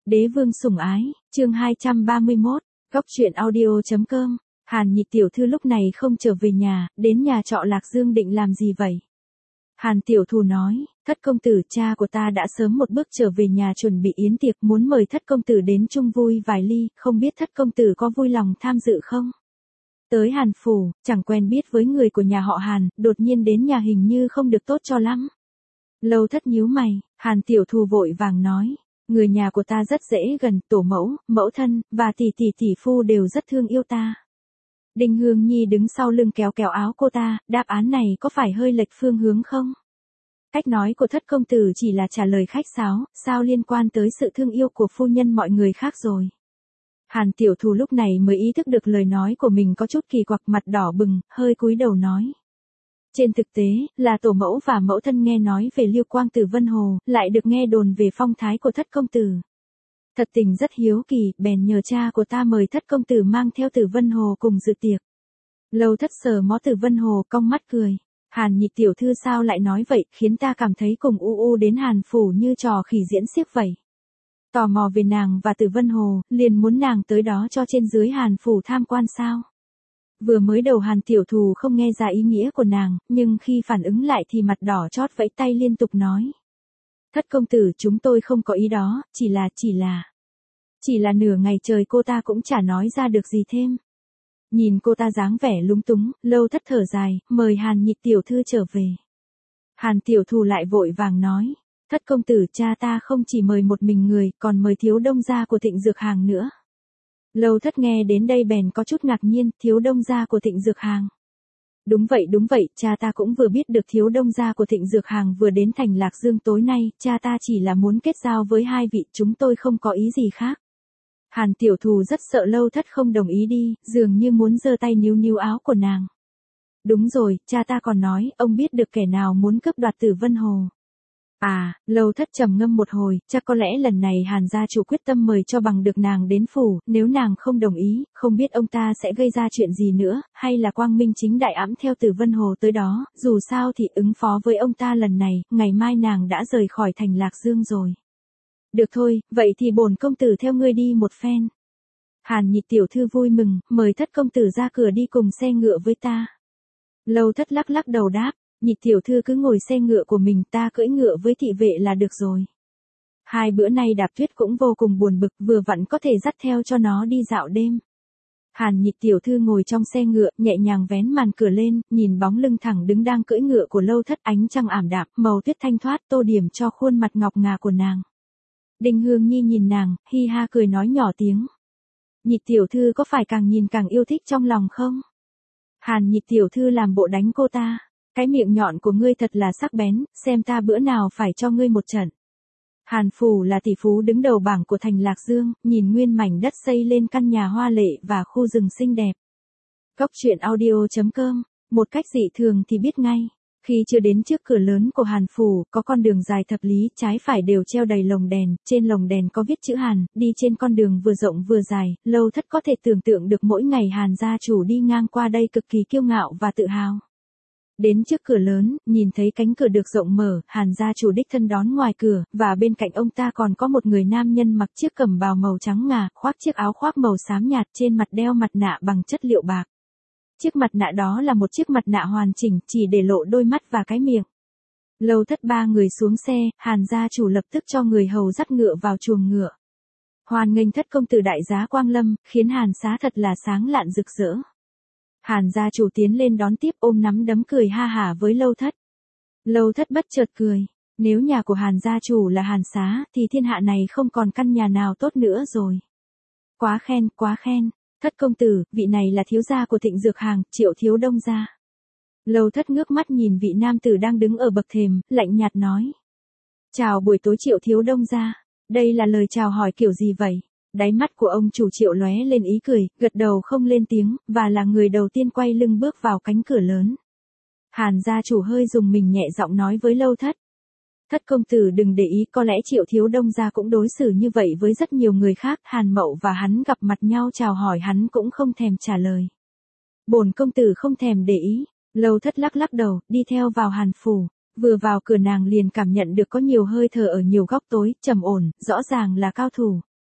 Đế vương sủng ái, chương 231, góc truyện audio.com. Hàn Nhị tiểu thư lúc này không trở về nhà, đến nhà trọ Lạc Dương định làm gì vậy? Hàn tiểu thù nói, thất công tử cha của ta đã sớm một bước trở về nhà chuẩn bị yến tiệc muốn mời thất công tử đến chung vui vài ly, không biết thất công tử có vui lòng tham dự không? Tới Hàn phủ, chẳng quen biết với người của nhà họ Hàn, đột nhiên đến nhà hình như không được tốt cho lắm. Lâu Thất nhíu mày, Hàn tiểu thù vội vàng nói. Người nhà của ta rất dễ gần, tổ mẫu, mẫu thân, và tỷ phu đều rất thương yêu ta. Đinh Hương Nhi đứng sau lưng kéo kéo áo cô ta, đáp án này có phải hơi lệch phương hướng không? Cách nói của thất công tử chỉ là trả lời khách sáo, sao liên quan tới sự thương yêu của phu nhân mọi người khác rồi. Hàn tiểu thù lúc này mới ý thức được lời nói của mình có chút kỳ quặc, mặt đỏ bừng, hơi cúi đầu nói. Trên thực tế, là tổ mẫu và mẫu thân nghe nói về Lưu Quang Tử Vân Hồ, lại được nghe đồn về phong thái của thất công tử. Thật tình rất hiếu kỳ, bèn nhờ cha của ta mời thất công tử mang theo Tử Vân Hồ cùng dự tiệc. Lâu Thất sờ mó Tử Vân Hồ, cong mắt cười. Hàn Nhị tiểu thư sao lại nói vậy, khiến ta cảm thấy cùng u đến Hàn phủ như trò khỉ diễn xiếc vậy. Tò mò về nàng và Tử Vân Hồ, liền muốn nàng tới đó cho trên dưới Hàn phủ tham quan sao? Vừa mới đầu Hàn tiểu thù không nghe ra ý nghĩa của nàng, nhưng khi phản ứng lại thì mặt đỏ chót vẫy tay liên tục nói. Thất công tử chúng tôi không có ý đó, chỉ là nửa ngày trời cô ta cũng chả nói ra được gì thêm. Nhìn cô ta dáng vẻ lúng túng, Lâu Thất thở dài, mời Hàn Nhị tiểu thư trở về. Hàn tiểu thù lại vội vàng nói. Thất công tử cha ta không chỉ mời một mình người, còn mời thiếu đông gia của Thịnh Dược Hàng nữa. Lâu Thất nghe đến đây bèn có chút ngạc nhiên, thiếu đông gia của Thịnh Dược Hàng. Đúng vậy, cha ta cũng vừa biết được thiếu đông gia của Thịnh Dược Hàng vừa đến thành Lạc Dương tối nay, cha ta chỉ là muốn kết giao với hai vị, chúng tôi không có ý gì khác. Hàn tiểu thù rất sợ Lâu Thất không đồng ý đi, dường như muốn giơ tay níu áo của nàng. Đúng rồi, cha ta còn nói, ông biết được kẻ nào muốn cướp đoạt Tử Vân Hồ. À, Lâu Thất trầm ngâm một hồi, chắc có lẽ lần này Hàn gia chủ quyết tâm mời cho bằng được nàng đến phủ, nếu nàng không đồng ý, không biết ông ta sẽ gây ra chuyện gì nữa, hay là quang minh chính đại ẵm theo Tử Vân Hồ tới đó, dù sao thì ứng phó với ông ta lần này, ngày mai nàng đã rời khỏi thành Lạc Dương rồi. Được thôi, vậy thì bổn công tử theo ngươi đi một phen. Hàn Nhị tiểu thư vui mừng, mời thất công tử ra cửa đi cùng xe ngựa với ta. Lâu Thất lắc đầu đáp. Nhị tiểu thư cứ ngồi xe ngựa của mình, ta cưỡi ngựa với thị vệ là được rồi. Hai bữa nay Đạp Tuyết cũng vô cùng buồn bực, vừa vặn có thể dắt theo cho nó đi dạo đêm. Hàn Nhị tiểu thư ngồi trong xe ngựa, nhẹ nhàng vén màn cửa lên, nhìn bóng lưng thẳng đứng đang cưỡi ngựa của Lâu Thất, ánh trăng ảm đạm, màu tuyết thanh thoát tô điểm cho khuôn mặt ngọc ngà của nàng. Đinh Hương Nhi nhìn nàng, hi ha cười nói nhỏ tiếng. Nhị tiểu thư có phải càng nhìn càng yêu thích trong lòng không? Hàn Nhị tiểu thư làm bộ đánh cô ta. Cái miệng nhọn của ngươi thật là sắc bén, xem ta bữa nào phải cho ngươi một trận. Hàn phủ là tỷ phú đứng đầu bảng của thành Lạc Dương, nhìn nguyên mảnh đất xây lên căn nhà hoa lệ và khu rừng xinh đẹp. Góc truyện audio.com, một cách dị thường thì biết ngay. Khi chưa đến trước cửa lớn của Hàn phủ, có con đường dài thập lý, trái phải đều treo đầy lồng đèn, trên lồng đèn có viết chữ Hàn, đi trên con đường vừa rộng vừa dài, Lâu Thất có thể tưởng tượng được mỗi ngày Hàn gia chủ đi ngang qua đây cực kỳ kiêu ngạo và tự hào. Đến trước cửa lớn, nhìn thấy cánh cửa được rộng mở, Hàn gia chủ đích thân đón ngoài cửa, và bên cạnh ông ta còn có một người nam nhân mặc chiếc cẩm bào màu trắng ngà, khoác chiếc áo khoác màu xám nhạt, trên mặt đeo mặt nạ bằng chất liệu bạc. Chiếc mặt nạ đó là một chiếc mặt nạ hoàn chỉnh, chỉ để lộ đôi mắt và cái miệng. Lâu Thất ba người xuống xe, Hàn gia chủ lập tức cho người hầu dắt ngựa vào chuồng ngựa. Hoan nghênh thất công tử đại giá quang lâm, khiến Hàn xá thật là sáng lạn rực rỡ. Hàn gia chủ tiến lên đón tiếp, ôm nắm đấm cười ha hả với Lâu Thất. Lâu Thất bất chợt cười, nếu nhà của Hàn gia chủ là Hàn xá, thì thiên hạ này không còn căn nhà nào tốt nữa rồi. Quá khen, thất công tử, vị này là thiếu gia của Thịnh Dược Hàng, Triệu thiếu đông gia. Lâu Thất ngước mắt nhìn vị nam tử đang đứng ở bậc thềm, lạnh nhạt nói. Chào buổi tối Triệu thiếu đông gia, đây là lời chào hỏi kiểu gì vậy? Đáy mắt của ông chủ Triệu lóe lên ý cười, gật đầu không lên tiếng, và là người đầu tiên quay lưng bước vào cánh cửa lớn. Hàn gia chủ hơi dùng mình nhẹ giọng nói với Lâu Thất. Thất công tử đừng để ý, có lẽ Triệu thiếu đông gia cũng đối xử như vậy với rất nhiều người khác. Hàn Mậu và hắn gặp mặt nhau chào hỏi hắn cũng không thèm trả lời. Bổn công tử không thèm để ý. Lâu Thất lắc đầu, đi theo vào Hàn phủ. Vừa vào cửa nàng liền cảm nhận được có nhiều hơi thở ở nhiều góc tối, trầm ổn, rõ ràng là cao thủ.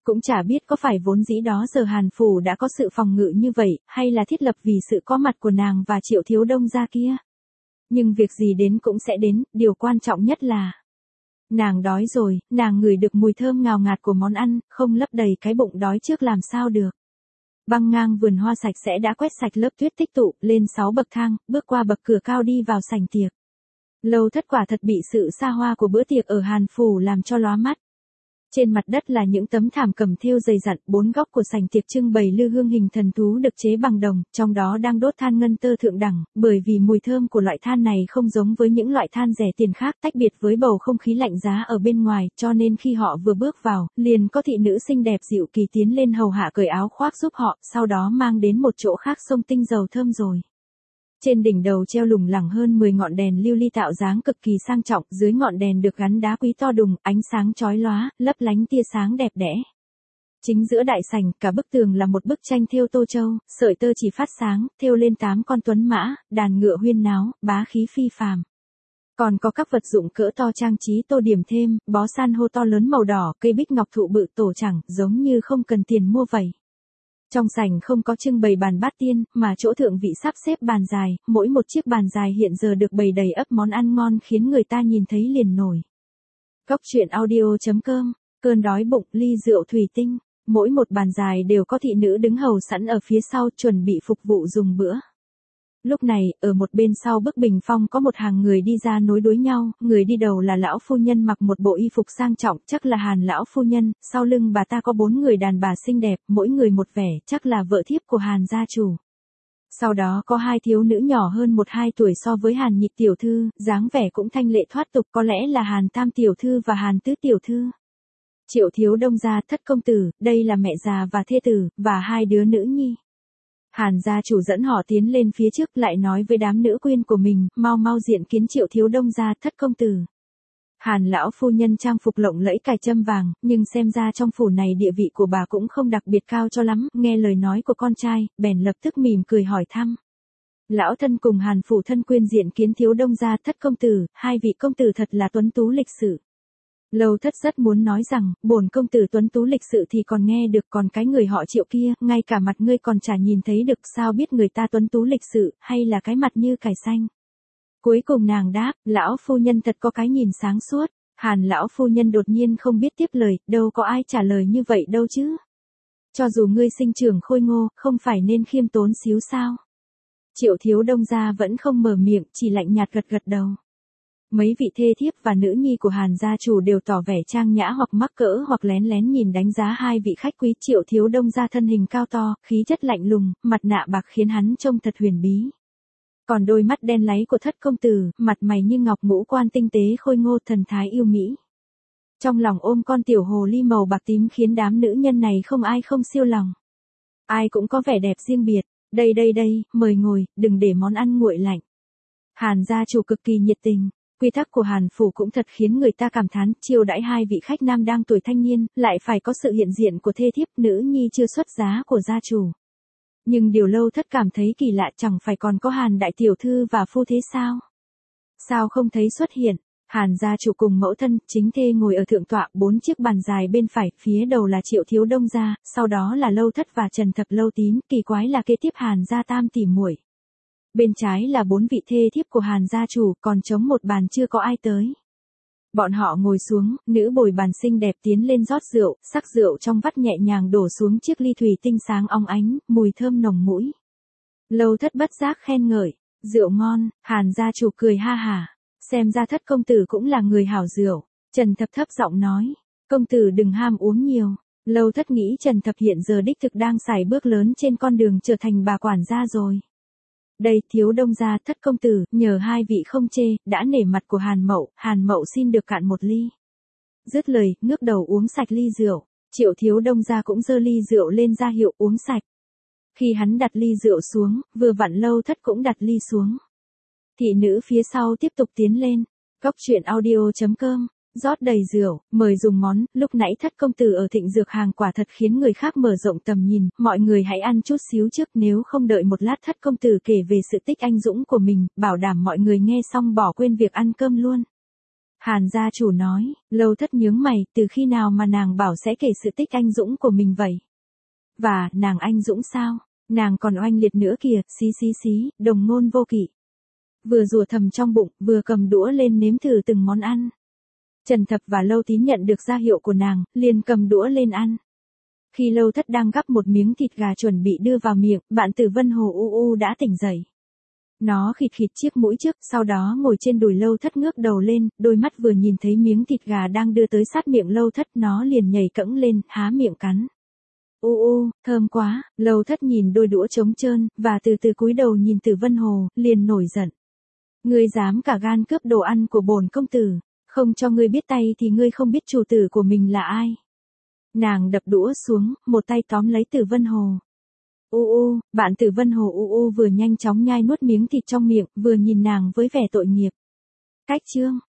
Cũng chả biết có phải vốn dĩ đó giờ Hàn Phủ đã có sự phòng ngự như vậy, hay là thiết lập vì sự có mặt của nàng và Triệu Thiếu Đông gia kia. Nhưng việc gì đến cũng sẽ đến, điều quan trọng nhất là nàng đói rồi, nàng ngửi được mùi thơm ngào ngạt của món ăn, không lấp đầy cái bụng đói trước làm sao được. Băng ngang vườn hoa sạch sẽ đã quét sạch lớp tuyết tích tụ, lên 6 bậc thang, bước qua bậc cửa cao đi vào sảnh tiệc. Lâu Thất quả thật bị sự xa hoa của bữa tiệc ở Hàn Phủ làm cho lóa mắt. Trên mặt đất là những tấm thảm cẩm thêu dày dặn, bốn góc của sảnh tiệc trưng bày lư hương hình thần thú được chế bằng đồng, trong đó đang đốt than ngân tơ thượng đẳng, bởi vì mùi thơm của loại than này không giống với những loại than rẻ tiền khác, tách biệt với bầu không khí lạnh giá ở bên ngoài, cho nên khi họ vừa bước vào, liền có thị nữ xinh đẹp dịu kỳ tiến lên hầu hạ cởi áo khoác giúp họ, sau đó mang đến một chỗ khác xông tinh dầu thơm rồi. Trên đỉnh đầu treo lủng lẳng hơn 10 ngọn đèn lưu ly tạo dáng cực kỳ sang trọng, dưới ngọn đèn được gắn đá quý to đùng, ánh sáng chói lóa, lấp lánh tia sáng đẹp đẽ. Chính giữa đại sảnh, cả bức tường là một bức tranh thêu tô châu, sợi tơ chỉ phát sáng, thêu lên 8 con tuấn mã, đàn ngựa huyên náo, bá khí phi phàm. Còn có các vật dụng cỡ to trang trí tô điểm thêm, bó san hô to lớn màu đỏ, cây bích ngọc thụ bự tổ chẳng, giống như không cần tiền mua vậy. Trong sảnh không có trưng bày bàn bát tiên, mà chỗ thượng vị sắp xếp bàn dài, mỗi một chiếc bàn dài hiện giờ được bày đầy ắp món ăn ngon khiến người ta nhìn thấy liền nổi. Góc truyện audio.com, cơn đói bụng, ly rượu thủy tinh, mỗi một bàn dài đều có thị nữ đứng hầu sẵn ở phía sau chuẩn bị phục vụ dùng bữa. Lúc này, ở một bên sau bức bình phong có một hàng người đi ra nối đuôi nhau, người đi đầu là lão phu nhân mặc một bộ y phục sang trọng, chắc là Hàn lão phu nhân, sau lưng bà ta có 4 người đàn bà xinh đẹp, mỗi người một vẻ, chắc là vợ thiếp của Hàn gia chủ. Sau đó có 2 thiếu nữ nhỏ hơn 1-2 tuổi so với Hàn Nhịch tiểu thư, dáng vẻ cũng thanh lệ thoát tục, có lẽ là Hàn Tam tiểu thư và Hàn Tứ tiểu thư. Triệu Thiếu Đông gia thất công tử, đây là mẹ già và thê tử, và 2 đứa nữ nhi. Hàn gia chủ dẫn họ tiến lên phía trước lại nói với đám nữ quyên của mình, mau mau diện kiến Triệu Thiếu Đông gia thất công tử. Hàn lão phu nhân trang phục lộng lẫy cài châm vàng, nhưng xem ra trong phủ này địa vị của bà cũng không đặc biệt cao cho lắm, nghe lời nói của con trai, bèn lập tức mỉm cười hỏi thăm. Lão thân cùng Hàn phủ thân quyên diện kiến Thiếu Đông gia thất công tử, 2 vị công tử thật là tuấn tú lịch sự. Lâu Thất rất muốn nói rằng, bổn công tử tuấn tú lịch sự thì còn nghe được, còn cái người họ Triệu kia, ngay cả mặt ngươi còn chả nhìn thấy được, sao biết người ta tuấn tú lịch sự, hay là cái mặt như cải xanh. Cuối cùng nàng đáp, lão phu nhân thật có cái nhìn sáng suốt. Hàn lão phu nhân đột nhiên không biết tiếp lời, đâu có ai trả lời như vậy đâu chứ. Cho dù ngươi sinh trưởng khôi ngô, không phải nên khiêm tốn xíu sao. Triệu Thiếu Đông gia vẫn không mở miệng, chỉ lạnh nhạt gật gật đầu. Mấy vị thê thiếp và nữ nhi của Hàn gia chủ đều tỏ vẻ trang nhã hoặc mắc cỡ hoặc lén lén nhìn đánh giá 2 vị khách quý. Triệu Thiếu Đông gia thân hình cao to, khí chất lạnh lùng, mặt nạ bạc khiến hắn trông thật huyền bí. Còn đôi mắt đen láy của thất công tử, mặt mày như ngọc, ngũ quan tinh tế khôi ngô, thần thái yêu mỹ. Trong lòng ôm con tiểu hồ ly màu bạc tím khiến đám nữ nhân này không ai không siêu lòng. Ai cũng có vẻ đẹp riêng biệt. Đây, mời ngồi, đừng để món ăn nguội lạnh. Hàn gia chủ cực kỳ nhiệt tình. Quy tắc của Hàn phủ cũng thật khiến người ta cảm thán, chiêu đãi 2 vị khách nam đang tuổi thanh niên, lại phải có sự hiện diện của thê thiếp nữ nhi chưa xuất giá của gia chủ. Nhưng điều Lâu Thất cảm thấy kỳ lạ, chẳng phải còn có Hàn đại tiểu thư và phu thế sao? Sao không thấy xuất hiện? Hàn gia chủ cùng mẫu thân, chính thê ngồi ở thượng tọa, 4 chiếc bàn dài bên phải, phía đầu là Triệu Thiếu Đông gia, sau đó là Lâu Thất và Trần Thập Lâu Tín, kỳ quái là kế tiếp Hàn gia tam tỷ muội. Bên trái là 4 vị thê thiếp của Hàn gia chủ, còn trống một bàn chưa có ai tới. Bọn họ ngồi xuống, nữ bồi bàn xinh đẹp tiến lên rót rượu, sắc rượu trong vắt nhẹ nhàng đổ xuống chiếc ly thủy tinh sáng óng ánh, mùi thơm nồng mũi. Lâu Thất bất giác khen ngợi, rượu ngon. Hàn gia chủ cười ha hả, xem ra thất công tử cũng là người hảo rượu. Trần Thập thấp giọng nói, công tử đừng ham uống nhiều. Lâu Thất nghĩ Trần Thập hiện giờ đích thực đang sải bước lớn trên con đường trở thành bà quản gia rồi. Đây, Thiếu Đông gia thất công tử, nhờ 2 vị không chê, đã nể mặt của Hàn Mậu xin được cạn một ly. Dứt lời, ngước đầu uống sạch ly rượu. Triệu Thiếu Đông gia cũng giơ ly rượu lên ra hiệu uống sạch. Khi hắn đặt ly rượu xuống, vừa vặn Lâu Thất cũng đặt ly xuống. Thị nữ phía sau tiếp tục tiến lên. Góc truyện audio.com, rót đầy rượu, mời dùng món. Lúc nãy thất công tử ở Thịnh Dược Hàng quả thật khiến người khác mở rộng tầm nhìn, mọi người hãy ăn chút xíu trước, nếu không đợi một lát thất công tử kể về sự tích anh dũng của mình, bảo đảm mọi người nghe xong bỏ quên việc ăn cơm luôn. Hàn gia chủ nói, Lâu Thất nhướng mày, từ khi nào mà nàng bảo sẽ kể sự tích anh dũng của mình vậy? Và, nàng anh dũng sao? Nàng còn oanh liệt nữa kìa, xí, đồng ngôn vô kỵ. Vừa rủa thầm trong bụng, vừa cầm đũa lên nếm thử từng món ăn. Trần Thập và Lâu Tín nhận được ra hiệu của nàng, liền cầm đũa lên ăn. Khi Lâu Thất đang gắp một miếng thịt gà chuẩn bị đưa vào miệng, bạn Tử Vân Hồ U đã tỉnh dậy. Nó khịt khịt chiếc mũi trước, sau đó ngồi trên đùi Lâu Thất ngước đầu lên, đôi mắt vừa nhìn thấy miếng thịt gà đang đưa tới sát miệng Lâu Thất, nó liền nhảy cẫng lên, há miệng cắn. Thơm quá, Lâu Thất nhìn đôi đũa trống trơn, và từ từ cúi đầu nhìn Tử Vân Hồ, liền nổi giận. Ngươi dám cả gan cướp đồ ăn của bổn công tử, không cho ngươi biết tay thì ngươi không biết chủ tử của mình là ai. Nàng đập đũa xuống, một tay tóm lấy Tử Vân Hồ. Bạn Tử Vân Hồ vừa nhanh chóng nhai nuốt miếng thịt trong miệng, vừa nhìn nàng với vẻ tội nghiệp. Cách chương